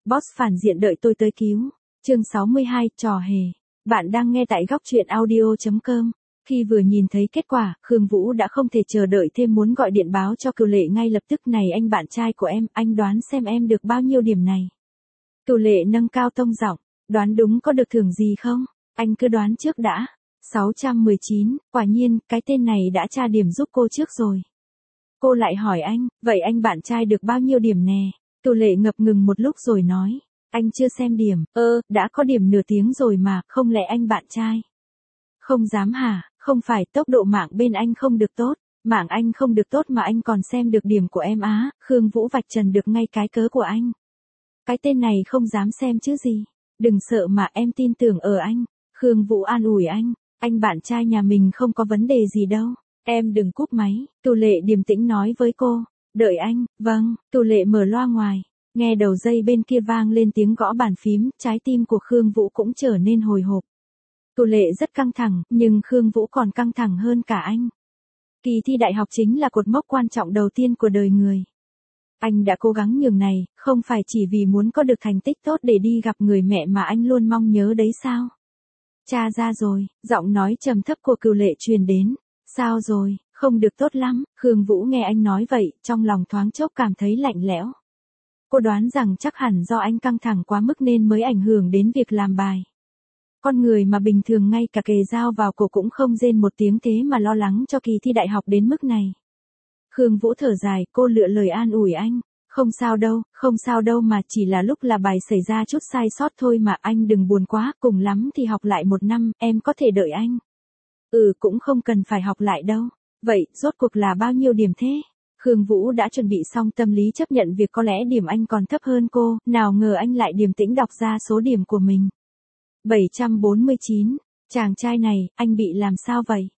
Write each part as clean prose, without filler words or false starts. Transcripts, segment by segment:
Boss phản diện đợi tôi tới cứu. Chương 62, trò hề. Bạn đang nghe tại góc truyện audio.com. Khi vừa nhìn thấy kết quả, Khương Vũ đã không thể chờ đợi thêm muốn gọi điện báo cho Cửu Lệ ngay lập tức. Này anh bạn trai của em, anh đoán xem em được bao nhiêu điểm này. Cửu Lệ nâng cao tông giọng, đoán đúng có được thưởng gì không? Anh cứ đoán trước đã. 619, quả nhiên, cái tên này đã tra điểm giúp cô trước rồi. Cô lại hỏi anh, vậy anh bạn trai được bao nhiêu điểm nè? Cửu Lệ ngập ngừng một lúc rồi nói, anh chưa xem điểm, đã có điểm nửa tiếng rồi mà, không lẽ anh bạn trai? Không dám hả, không phải tốc độ mạng bên anh không được tốt, mạng anh không được tốt mà anh còn xem được điểm của em á, Khương Vũ vạch trần được ngay cái cớ của anh. Cái tên này không dám xem chứ gì, đừng sợ mà em tin tưởng ở anh, Khương Vũ an ủi anh bạn trai nhà mình không có vấn đề gì đâu, em đừng cúp máy, Cửu Lệ điềm tĩnh nói với cô, đợi anh, vâng, Cửu Lệ mở loa ngoài. Nghe đầu dây bên kia vang lên tiếng gõ bàn phím, trái tim của Khương Vũ cũng trở nên hồi hộp. Cửu Lệ rất căng thẳng, nhưng Khương Vũ còn căng thẳng hơn cả anh. Kỳ thi đại học chính là cột mốc quan trọng đầu tiên của đời người. Anh đã cố gắng nhường này, không phải chỉ vì muốn có được thành tích tốt để đi gặp người mẹ mà anh luôn mong nhớ đấy sao? Cha ra rồi, giọng nói trầm thấp của Cửu Lệ truyền đến. Sao rồi, không được tốt lắm, Khương Vũ nghe anh nói vậy, trong lòng thoáng chốc cảm thấy lạnh lẽo. Cô đoán rằng chắc hẳn do anh căng thẳng quá mức nên mới ảnh hưởng đến việc làm bài. Con người mà bình thường ngay cả kề dao vào cổ cũng không rên một tiếng thế mà lo lắng cho kỳ thi đại học đến mức này. Khương Vũ thở dài, cô lựa lời an ủi anh. Không sao đâu mà chỉ là lúc là bài xảy ra chút sai sót thôi mà anh đừng buồn quá, cùng lắm thì học lại 1 năm, em có thể đợi anh. Cũng không cần phải học lại đâu. Vậy, rốt cuộc là bao nhiêu điểm thế? Khương Vũ đã chuẩn bị xong tâm lý chấp nhận việc có lẽ điểm anh còn thấp hơn cô, nào ngờ anh lại điềm tĩnh đọc ra số điểm của mình. 749, chàng trai này, anh bị làm sao vậy?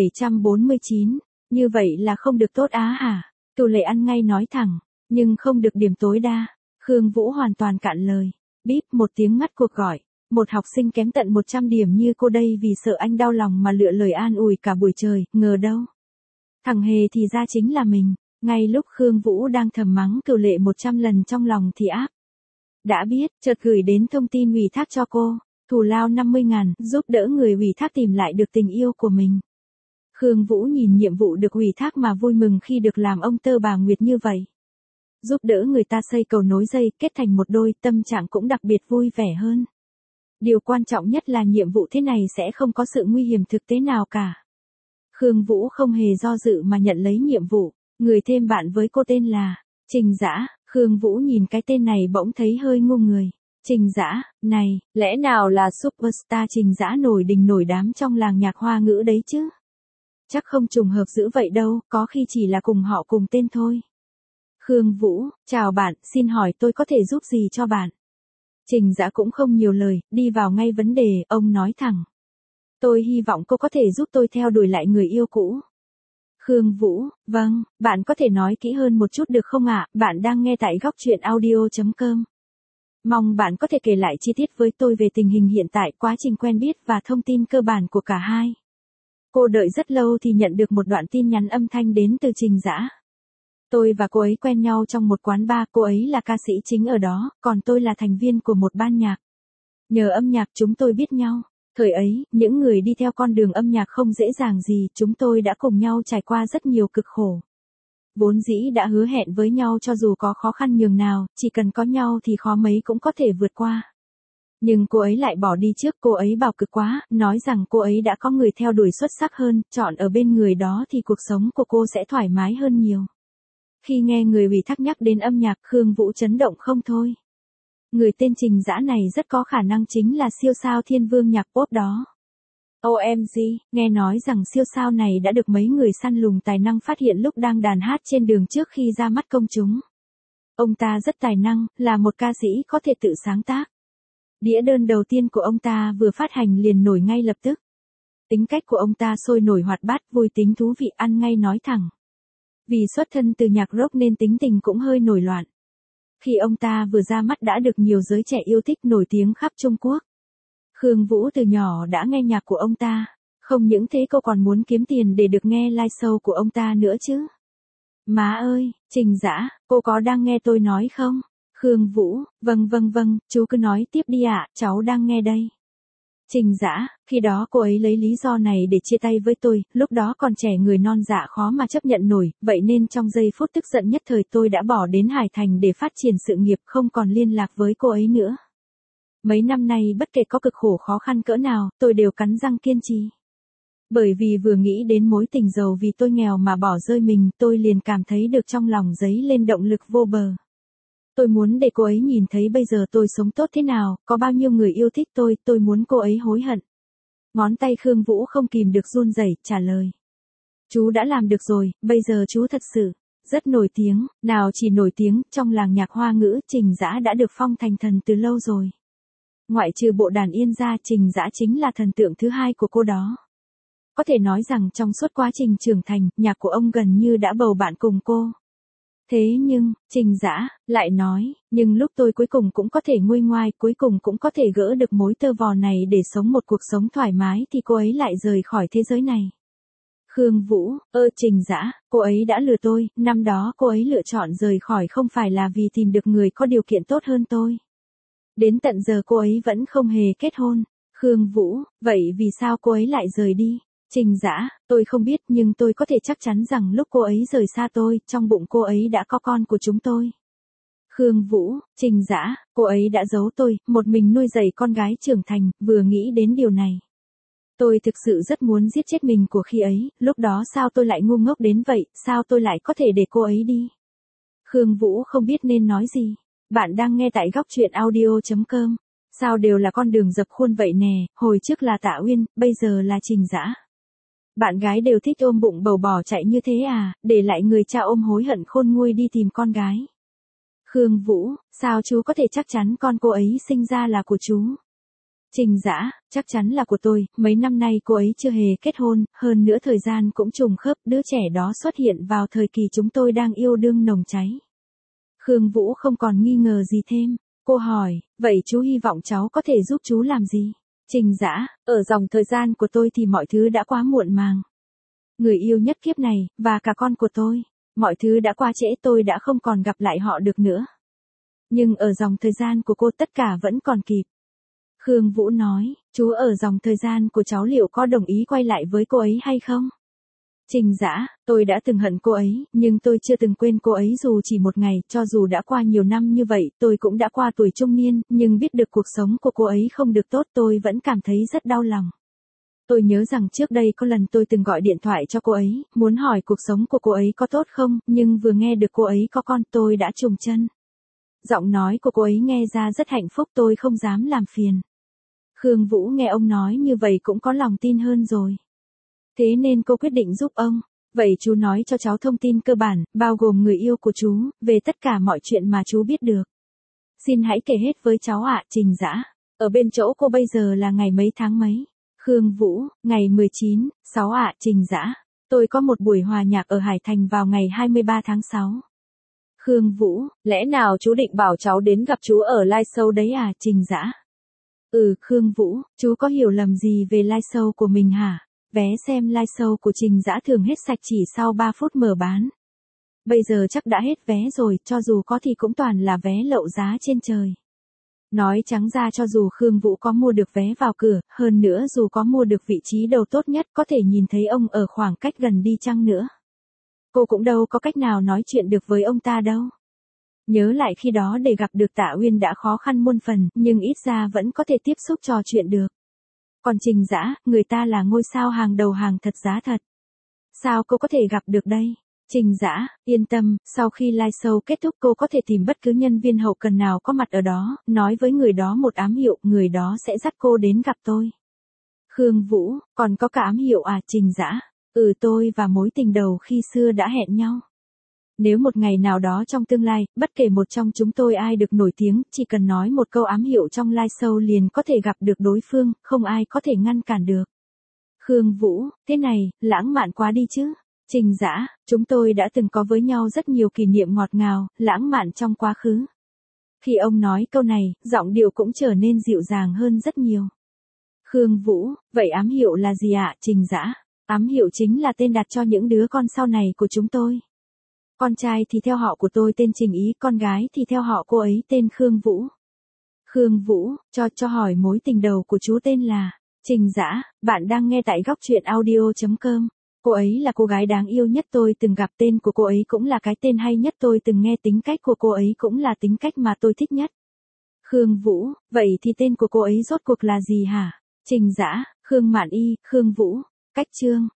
749, như vậy là không được tốt á hả? Cửu Lệ ăn ngay nói thẳng, nhưng không được điểm tối đa. Khương Vũ hoàn toàn cạn lời. Bíp một tiếng ngắt cuộc gọi. Một học sinh kém tận 100 điểm như cô đây vì sợ anh đau lòng mà lựa lời an ủi cả buổi trời, ngờ đâu. Thằng hề thì ra chính là mình. Ngay lúc Khương Vũ đang thầm mắng Cửu Lệ 100 lần trong lòng thì áp. Đã biết, chợt gửi đến thông tin ủy thác cho cô, thù lao 50.000, giúp đỡ người ủy thác tìm lại được tình yêu của mình. Khương Vũ nhìn nhiệm vụ được ủy thác mà vui mừng khi được làm ông tơ bà Nguyệt như vậy. Giúp đỡ người ta xây cầu nối dây kết thành một đôi, tâm trạng cũng đặc biệt vui vẻ hơn. Điều quan trọng nhất là nhiệm vụ thế này sẽ không có sự nguy hiểm thực tế nào cả. Khương Vũ không hề do dự mà nhận lấy nhiệm vụ. Người thêm bạn với cô tên là Trình Dã. Khương Vũ nhìn cái tên này bỗng thấy hơi ngu người. Trình Dã, này, lẽ nào là superstar Trình Dã nổi đình nổi đám trong làng nhạc Hoa ngữ đấy chứ? Chắc không trùng hợp dữ vậy đâu, có khi chỉ là cùng họ cùng tên thôi. Khương Vũ, chào bạn, xin hỏi tôi có thể giúp gì cho bạn? Trình Dã cũng không nhiều lời, đi vào ngay vấn đề, ông nói thẳng. Tôi hy vọng cô có thể giúp tôi theo đuổi lại người yêu cũ. Khương Vũ, vâng, bạn có thể nói kỹ hơn một chút được không ạ? Bạn đang nghe tại góc truyện audio.com. Mong bạn có thể kể lại chi tiết với tôi về tình hình hiện tại, quá trình quen biết và thông tin cơ bản của cả hai. Cô đợi rất lâu thì nhận được một đoạn tin nhắn âm thanh đến từ Trình Dã. Tôi và cô ấy quen nhau trong một quán bar, cô ấy là ca sĩ chính ở đó, còn tôi là thành viên của một ban nhạc. Nhờ âm nhạc chúng tôi biết nhau. Thời ấy, những người đi theo con đường âm nhạc không dễ dàng gì, chúng tôi đã cùng nhau trải qua rất nhiều cực khổ. Vốn dĩ đã hứa hẹn với nhau cho dù có khó khăn nhường nào, chỉ cần có nhau thì khó mấy cũng có thể vượt qua. Nhưng cô ấy lại bỏ đi trước, cô ấy bảo cực quá, nói rằng cô ấy đã có người theo đuổi xuất sắc hơn, chọn ở bên người đó thì cuộc sống của cô sẽ thoải mái hơn nhiều. Khi nghe người ủy thác nhắc đến âm nhạc, Khương Vũ chấn động không thôi. Người tên Trình Dã này rất có khả năng chính là siêu sao thiên vương nhạc pop đó. OMG, nghe nói rằng siêu sao này đã được mấy người săn lùng tài năng phát hiện lúc đang đàn hát trên đường trước khi ra mắt công chúng. Ông ta rất tài năng, là một ca sĩ có thể tự sáng tác. Đĩa đơn đầu tiên của ông ta vừa phát hành liền nổi ngay lập tức. Tính cách của ông ta sôi nổi hoạt bát, vui tính thú vị, ăn ngay nói thẳng. Vì xuất thân từ nhạc rock nên tính tình cũng hơi nổi loạn. Khi ông ta vừa ra mắt đã được nhiều giới trẻ yêu thích, nổi tiếng khắp Trung Quốc. Khương Vũ từ nhỏ đã nghe nhạc của ông ta. Không những thế cô còn muốn kiếm tiền để được nghe live show của ông ta nữa chứ. Má ơi, Trình Dã, cô có đang nghe tôi nói không? Khương Vũ, vâng, chú cứ nói tiếp đi ạ, cháu đang nghe đây. Trình Dã, khi đó cô ấy lấy lý do này để chia tay với tôi, lúc đó còn trẻ người non dạ khó mà chấp nhận nổi, vậy nên trong giây phút tức giận nhất thời tôi đã bỏ đến Hải Thành để phát triển sự nghiệp, không còn liên lạc với cô ấy nữa. Mấy năm nay bất kể có cực khổ khó khăn cỡ nào, tôi đều cắn răng kiên trì. Bởi vì vừa nghĩ đến mối tình giàu vì tôi nghèo mà bỏ rơi mình, tôi liền cảm thấy được trong lòng dấy lên động lực vô bờ. Tôi muốn để cô ấy nhìn thấy bây giờ tôi sống tốt thế nào, có bao nhiêu người yêu thích tôi muốn cô ấy hối hận. Ngón tay Khương Vũ không kìm được run rẩy, trả lời. Chú đã làm được rồi, bây giờ chú thật sự rất nổi tiếng, nào chỉ nổi tiếng, trong làng nhạc Hoa ngữ, Trình Dã đã được phong thành thần từ lâu rồi. Ngoại trừ bộ đàn yên ra, Trình Dã chính là thần tượng thứ hai của cô đó. Có thể nói rằng trong suốt quá trình trưởng thành, nhạc của ông gần như đã bầu bạn cùng cô. Thế nhưng, Trình Dã lại nói, nhưng lúc tôi cuối cùng cũng có thể nguôi ngoai, cuối cùng cũng có thể gỡ được mối tơ vò này để sống một cuộc sống thoải mái thì cô ấy lại rời khỏi thế giới này. Khương Vũ, Trình Dã, cô ấy đã lừa tôi, năm đó cô ấy lựa chọn rời khỏi không phải là vì tìm được người có điều kiện tốt hơn tôi. Đến tận giờ cô ấy vẫn không hề kết hôn. Khương Vũ, vậy vì sao cô ấy lại rời đi? Trình Dã, tôi không biết nhưng tôi có thể chắc chắn rằng lúc cô ấy rời xa tôi, trong bụng cô ấy đã có con của chúng tôi. Khương Vũ, Trình Dã, cô ấy đã giấu tôi, một mình nuôi dạy con gái trưởng thành, vừa nghĩ đến điều này. Tôi thực sự rất muốn giết chết mình của khi ấy, lúc đó sao tôi lại ngu ngốc đến vậy, sao tôi lại có thể để cô ấy đi? Khương Vũ không biết nên nói gì. Bạn đang nghe tại góc truyện audio.com. Sao đều là con đường dập khuôn vậy nè, hồi trước là Tạ Uyên, bây giờ là Trình Dã. Bạn gái đều thích ôm bụng bầu bỏ chạy như thế à, để lại người cha ôm hối hận khôn nguôi đi tìm con gái. Khương Vũ, sao chú có thể chắc chắn con cô ấy sinh ra là của chú? Trình Dã, chắc chắn là của tôi, mấy năm nay cô ấy chưa hề kết hôn, hơn nữa thời gian cũng trùng khớp, đứa trẻ đó xuất hiện vào thời kỳ chúng tôi đang yêu đương nồng cháy. Khương Vũ không còn nghi ngờ gì thêm. Cô hỏi, vậy chú hy vọng cháu có thể giúp chú làm gì? Trình Dã, ở dòng thời gian của tôi thì mọi thứ đã quá muộn màng. Người yêu nhất kiếp này, và cả con của tôi, mọi thứ đã qua trễ, tôi đã không còn gặp lại họ được nữa. Nhưng ở dòng thời gian của cô tất cả vẫn còn kịp. Khương Vũ nói, chú ở dòng thời gian của cháu liệu có đồng ý quay lại với cô ấy hay không? Trình Dã, tôi đã từng hận cô ấy, nhưng tôi chưa từng quên cô ấy dù chỉ một ngày, cho dù đã qua nhiều năm như vậy, tôi cũng đã qua tuổi trung niên, nhưng biết được cuộc sống của cô ấy không được tốt, tôi vẫn cảm thấy rất đau lòng. Tôi nhớ rằng trước đây có lần tôi từng gọi điện thoại cho cô ấy, muốn hỏi cuộc sống của cô ấy có tốt không, nhưng vừa nghe được cô ấy có con, tôi đã trùng chân. Giọng nói của cô ấy nghe ra rất hạnh phúc, tôi không dám làm phiền. Khương Vũ nghe ông nói như vậy cũng có lòng tin hơn rồi. Thế nên cô quyết định giúp ông. Vậy chú nói cho cháu thông tin cơ bản, bao gồm người yêu của chú, về tất cả mọi chuyện mà chú biết được. Xin hãy kể hết với cháu ạ. Trình Dã, ở bên chỗ cô bây giờ là ngày mấy tháng mấy? Khương Vũ, ngày 19/6 ạ. Trình Dã, tôi có một buổi hòa nhạc ở Hải Thành vào ngày 23 tháng 6. Khương Vũ, lẽ nào chú định bảo cháu đến gặp chú ở live show đấy à? Trình Dã, Khương Vũ, chú có hiểu lầm gì về live show của mình hả? Vé xem live show của Trình Dã thường hết sạch chỉ sau 3 phút mở bán. Bây giờ chắc đã hết vé rồi, cho dù có thì cũng toàn là vé lậu giá trên trời. Nói trắng ra cho dù Khương Vũ có mua được vé vào cửa, hơn nữa dù có mua được vị trí đầu tốt nhất có thể nhìn thấy ông ở khoảng cách gần đi chăng nữa. Cô cũng đâu có cách nào nói chuyện được với ông ta đâu. Nhớ lại khi đó để gặp được Tạ Uyên đã khó khăn muôn phần, nhưng ít ra vẫn có thể tiếp xúc trò chuyện được. Còn Trình Dã, người ta là ngôi sao hàng đầu hàng thật giá thật. Sao cô có thể gặp được đây? Trình Dã, yên tâm, sau khi live show kết thúc cô có thể tìm bất cứ nhân viên hậu cần nào có mặt ở đó, nói với người đó một ám hiệu, người đó sẽ dắt cô đến gặp tôi. Khương Vũ, còn có cả ám hiệu à? Trình Dã, tôi và mối tình đầu khi xưa đã hẹn nhau. Nếu một ngày nào đó trong tương lai, bất kể một trong chúng tôi ai được nổi tiếng, chỉ cần nói một câu ám hiệu trong live show liền có thể gặp được đối phương, không ai có thể ngăn cản được. Khương Vũ, thế này, lãng mạn quá đi chứ. Trình Dã, chúng tôi đã từng có với nhau rất nhiều kỷ niệm ngọt ngào, lãng mạn trong quá khứ. Khi ông nói câu này, giọng điệu cũng trở nên dịu dàng hơn rất nhiều. Khương Vũ, vậy ám hiệu là gì ạ? Trình Dã, ám hiệu chính là tên đặt cho những đứa con sau này của chúng tôi. Con trai thì theo họ của tôi tên Trình Ý, con gái thì theo họ cô ấy tên Khương Vũ. Khương Vũ, cho hỏi mối tình đầu của chú tên là Trình Dã, bạn đang nghe tại góc truyện audio.com. Cô ấy là cô gái đáng yêu nhất tôi từng gặp, tên của cô ấy cũng là cái tên hay nhất tôi từng nghe, tính cách của cô ấy cũng là tính cách mà tôi thích nhất. Khương Vũ, vậy thì tên của cô ấy rốt cuộc là gì hả? Trình Dã, Khương Mạn Y, Khương Vũ. Cách chương.